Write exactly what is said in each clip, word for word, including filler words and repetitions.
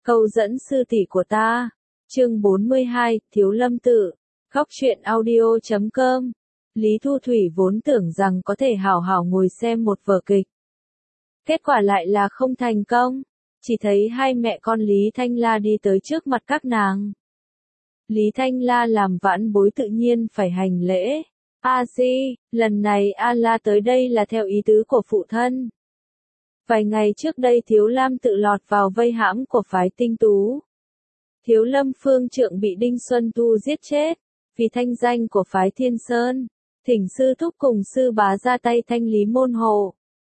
Câu dẫn sư tỷ của ta. Chương bốn mươi hai, Thiếu Lâm Tự. Góc truyện audio chấm com. Lý Thu Thủy vốn tưởng rằng có thể hảo hảo ngồi xem một vở kịch. Kết quả lại là không thành công. Chỉ thấy hai mẹ con Lý Thanh La đi tới trước mặt các nàng. Lý Thanh La làm vãn bối tự nhiên phải hành lễ. A Di, lần này A La tới đây là theo ý tứ của phụ thân. Vài ngày trước đây Thiếu Lam tự lọt vào vây hãm của phái Tinh Tú. Thiếu Lâm Phương Trượng bị Đinh Xuân Tu giết chết, vì thanh danh của phái Thiên Sơn, thỉnh sư thúc cùng sư bá ra tay thanh lý môn hộ.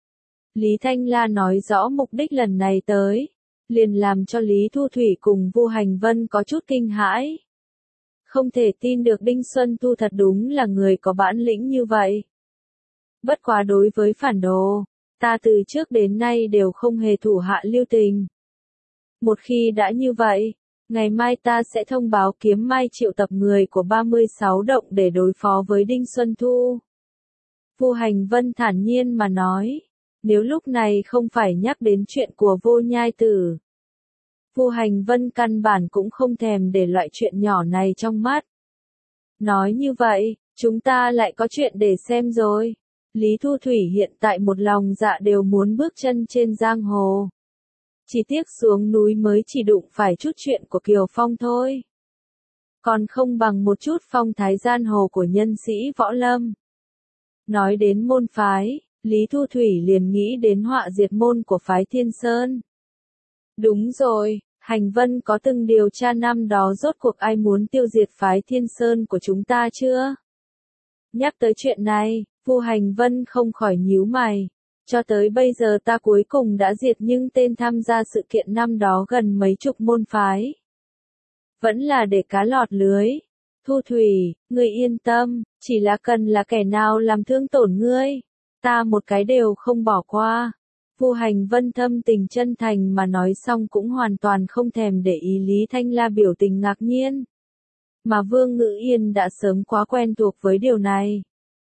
Lý Thanh La nói rõ mục đích lần này tới, liền làm cho Lý Thu Thủy cùng Vu Hành Vân có chút kinh hãi. Không thể tin được Đinh Xuân Tu thật đúng là người có bản lĩnh như vậy. Bất quá đối với phản đồ, ta từ trước đến nay đều không hề thủ hạ lưu tình. Một khi đã như vậy, ngày mai ta sẽ thông báo Kiếm Mai triệu tập người của ba mươi sáu động để đối phó với Đinh Xuân Thu. Vu Hành Vân thản nhiên mà nói, nếu lúc này không phải nhắc đến chuyện của Vô Nhai Tử. Vu Hành Vân căn bản cũng không thèm để loại chuyện nhỏ này trong mắt. Nói như vậy, chúng ta lại có chuyện để xem rồi. Lý Thu Thủy hiện tại một lòng dạ đều muốn bước chân trên giang hồ. Chỉ tiếc xuống núi mới chỉ đụng phải chút chuyện của Kiều Phong thôi. Còn không bằng một chút phong thái giang hồ của nhân sĩ võ lâm. Nói đến môn phái, Lý Thu Thủy liền nghĩ đến họa diệt môn của phái Thiên Sơn. Đúng rồi, Hành Vân có từng điều tra năm đó rốt cuộc ai muốn tiêu diệt phái Thiên Sơn của chúng ta chưa? Nhắc tới chuyện này, Vu Hành Vân không khỏi nhíu mày. Cho tới bây giờ ta cuối cùng đã diệt nhưng tên tham gia sự kiện năm đó gần mấy chục môn phái. Vẫn là để cá lọt lưới. Thu Thủy, ngươi yên tâm, chỉ là cần là kẻ nào làm thương tổn ngươi, ta một cái đều không bỏ qua. Vu Hành Vân thâm tình chân thành mà nói xong cũng hoàn toàn không thèm để ý Lý Thanh La biểu tình ngạc nhiên. Mà Vương Ngữ Yên đã sớm quá quen thuộc với điều này.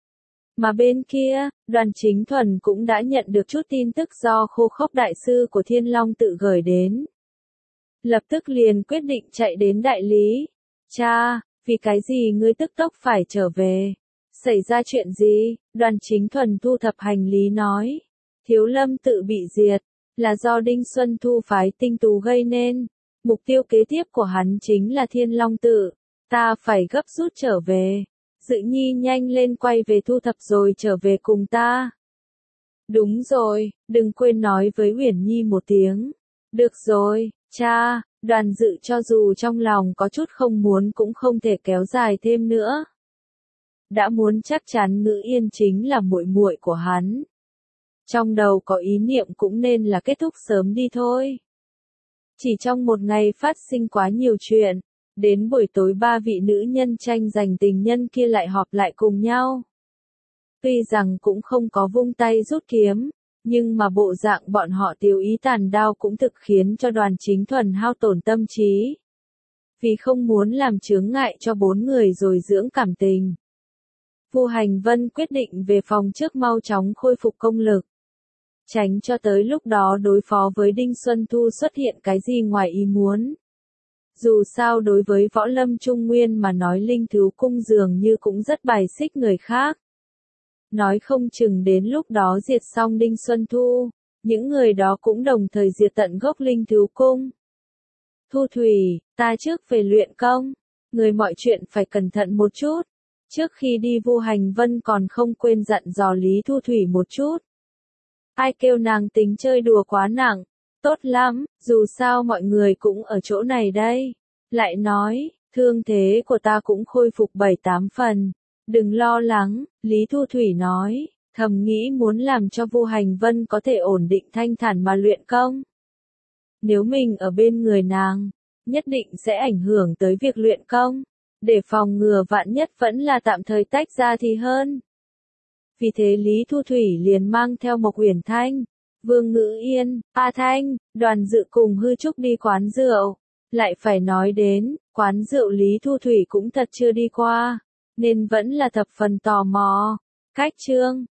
Mà bên kia, Đoàn Chính Thuần cũng đã nhận được chút tin tức do Khô Khốc Đại Sư của Thiên Long tự gửi đến. Lập tức liền quyết định chạy đến đại lý. Cha, vì cái gì ngươi tức tốc phải trở về? Xảy ra chuyện gì? Đoàn Chính Thuần thu thập hành lý nói. Thiếu Lâm tự bị diệt, là do Đinh Xuân Thu phái Tinh Tú gây nên. Mục tiêu kế tiếp của hắn chính là Thiên Long tự. Ta phải gấp rút trở về. Dự Nhi nhanh lên quay về thu thập rồi trở về cùng ta. Đúng rồi, đừng quên nói với Uyển Nhi một tiếng. Được rồi, cha. Đoàn Dự cho dù trong lòng có chút không muốn cũng không thể kéo dài thêm nữa. Đã muốn chắc chắn Ngữ Yên chính là muội muội của hắn. Trong đầu có ý niệm cũng nên là kết thúc sớm đi thôi. Chỉ trong một ngày phát sinh quá nhiều chuyện. Đến buổi tối ba vị nữ nhân tranh giành tình nhân kia lại họp lại cùng nhau. Tuy rằng cũng không có vung tay rút kiếm, nhưng mà bộ dạng bọn họ tiêu ý tàn đao cũng thực khiến cho Đoàn Chính Thuần hao tổn tâm trí. Vì không muốn làm chướng ngại cho bốn người rồi dưỡng cảm tình. Vu Hành Vân quyết định về phòng trước mau chóng khôi phục công lực. Tránh cho tới lúc đó đối phó với Đinh Xuân Thu xuất hiện cái gì ngoài ý muốn. Dù sao đối với võ lâm Trung Nguyên mà nói Linh Thú Cung dường như cũng rất bài xích người khác. Nói không chừng đến lúc đó diệt xong Đinh Xuân Thu, những người đó cũng đồng thời diệt tận gốc Linh Thú Cung. Thu Thủy, ta trước về luyện công, người mọi chuyện phải cẩn thận một chút. Trước khi đi Vu Hành Vân còn không quên dặn dò Lý Thu Thủy một chút. Ai kêu nàng tính chơi đùa quá nặng. Tốt lắm, dù sao mọi người cũng ở chỗ này đây. Lại nói, thương thế của ta cũng khôi phục bảy tám phần. Đừng lo lắng, Lý Thu Thủy nói, thầm nghĩ muốn làm cho Vu Hành Vân có thể ổn định thanh thản mà luyện công. Nếu mình ở bên người nàng, nhất định sẽ ảnh hưởng tới việc luyện công. Để phòng ngừa vạn nhất vẫn là tạm thời tách ra thì hơn. Vì thế Lý Thu Thủy liền mang theo Mộc Uyển Thanh, Vương Ngữ Yên, A Thanh, Đoàn Dự cùng Hư Trúc đi quán rượu. Lại phải nói đến, quán rượu Lý Thu Thủy cũng thật chưa đi qua, nên vẫn là thập phần tò mò. Cách chương,